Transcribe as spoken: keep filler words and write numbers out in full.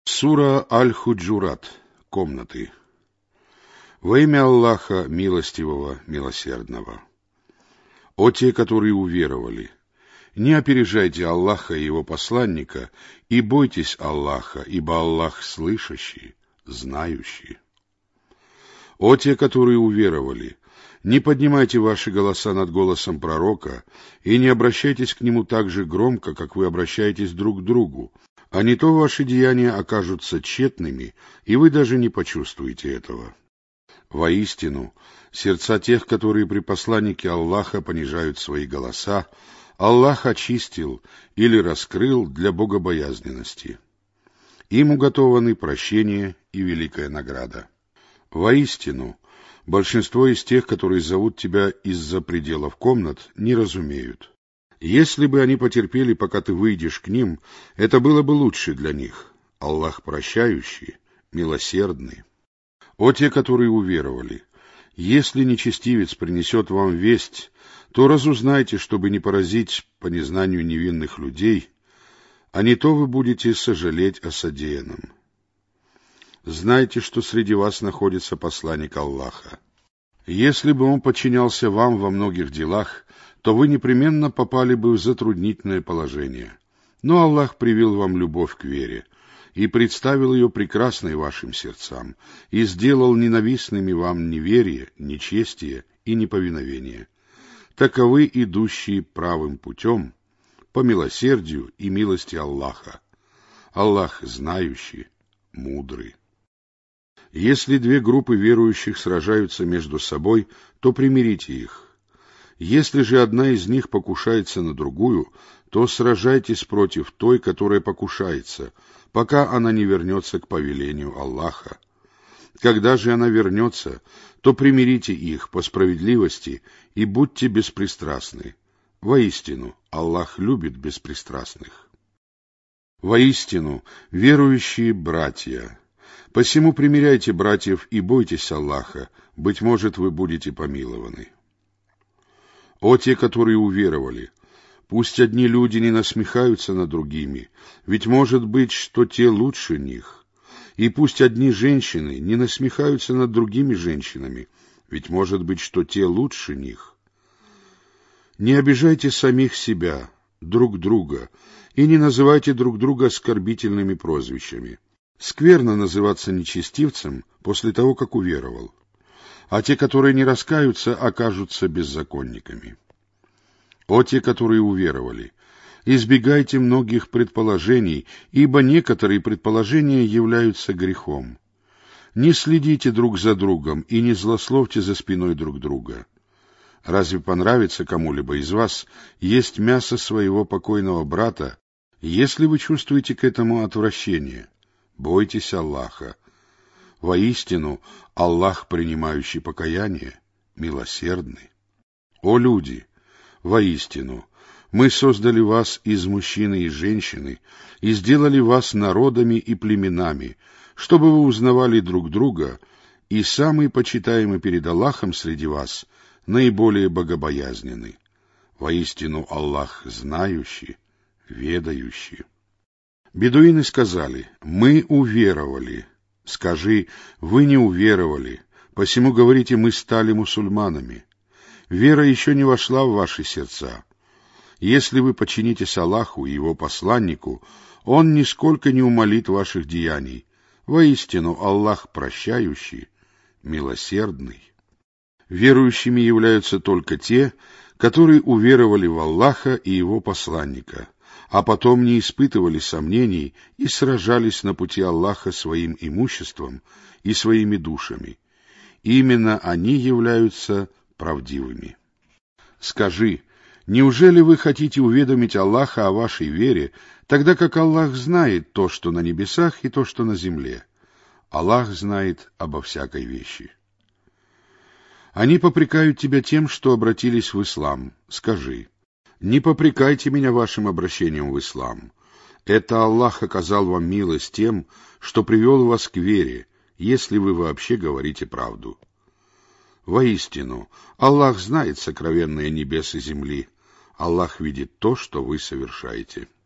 Сура Аль-Худжурат. Комнаты. Во имя Аллаха, милостивого, милосердного. О те, которые уверовали! Не опережайте Аллаха и Его посланника, и бойтесь Аллаха, ибо Аллах слышащий, знающий. О те, которые уверовали! Не поднимайте ваши голоса над голосом пророка, и не обращайтесь к нему так же громко, как вы обращаетесь друг к другу, а не то ваши деяния окажутся тщетными, и вы даже не почувствуете этого. Воистину, сердца тех, которые при посланнике Аллаха понижают свои голоса, Аллах очистил или раскрыл для богобоязненности. Им уготованы прощение и великая награда. Воистину, большинство из тех, которые зовут тебя из-за пределов комнат, не разумеют. Если бы они потерпели, пока ты выйдешь к ним, это было бы лучше для них. Аллах прощающий, милосердный. О те, которые уверовали! Если нечестивец принесет вам весть, то разузнайте, чтобы не поразить по незнанию невинных людей, а не то вы будете сожалеть о содеянном. Знайте, что среди вас находится посланник Аллаха. Если бы он подчинялся вам во многих делах, то вы непременно попали бы в затруднительное положение. Но Аллах привил вам любовь к вере и представил ее прекрасной вашим сердцам, и сделал ненавистными вам неверие, нечестие и неповиновение. Таковы идущие правым путем, по милосердию и милости Аллаха. Аллах знающий, мудрый. Если две группы верующих сражаются между собой, то примирите их. Если же одна из них покушается на другую, то сражайтесь против той, которая покушается, пока она не вернется к повелению Аллаха. Когда же она вернется, то примирите их по справедливости и будьте беспристрастны. Воистину, Аллах любит беспристрастных. Воистину, верующие братья! Посему примиряйте братьев и бойтесь Аллаха, быть может, вы будете помилованы. О те, которые уверовали! Пусть одни люди не насмехаются над другими, ведь может быть, что те лучше них. И пусть одни женщины не насмехаются над другими женщинами, ведь может быть, что те лучше них. Не обижайте самих себя, друг друга, и не называйте друг друга оскорбительными прозвищами. Скверно называться нечестивцем после того, как уверовал. А те, которые не раскаются, окажутся беззаконниками. О те, которые уверовали! Избегайте многих предположений, ибо некоторые предположения являются грехом. Не следите друг за другом и не злословьте за спиной друг друга. Разве понравится кому-либо из вас есть мясо своего покойного брата, если вы чувствуете к этому отвращение? Бойтесь Аллаха. Воистину, Аллах, принимающий покаяние, милосердный. О люди! Воистину, мы создали вас из мужчины и женщины и сделали вас народами и племенами, чтобы вы узнавали друг друга, и самый почитаемый перед Аллахом среди вас наиболее богобоязненный. Воистину, Аллах знающий, ведающий. Бедуины сказали: «Мы уверовали». Скажи: «Вы не уверовали, посему говорите: мы стали мусульманами». Вера еще не вошла в ваши сердца. Если вы подчинитесь Аллаху и Его посланнику, Он нисколько не умалит ваших деяний. Воистину, Аллах прощающий, милосердный. Верующими являются только те, которые уверовали в Аллаха и Его посланника, а потом не испытывали сомнений и сражались на пути Аллаха своим имуществом и своими душами. Именно они являются правдивыми. Скажи: неужели вы хотите уведомить Аллаха о вашей вере, тогда как Аллах знает то, что на небесах, и то, что на земле? Аллах знает обо всякой вещи. Они попрекают тебя тем, что обратились в ислам. Скажи: не попрекайте меня вашим обращением в ислам. Это Аллах оказал вам милость тем, что привел вас к вере, если вы вообще говорите правду. Воистину, Аллах знает сокровенные небес и земли. Аллах видит то, что вы совершаете.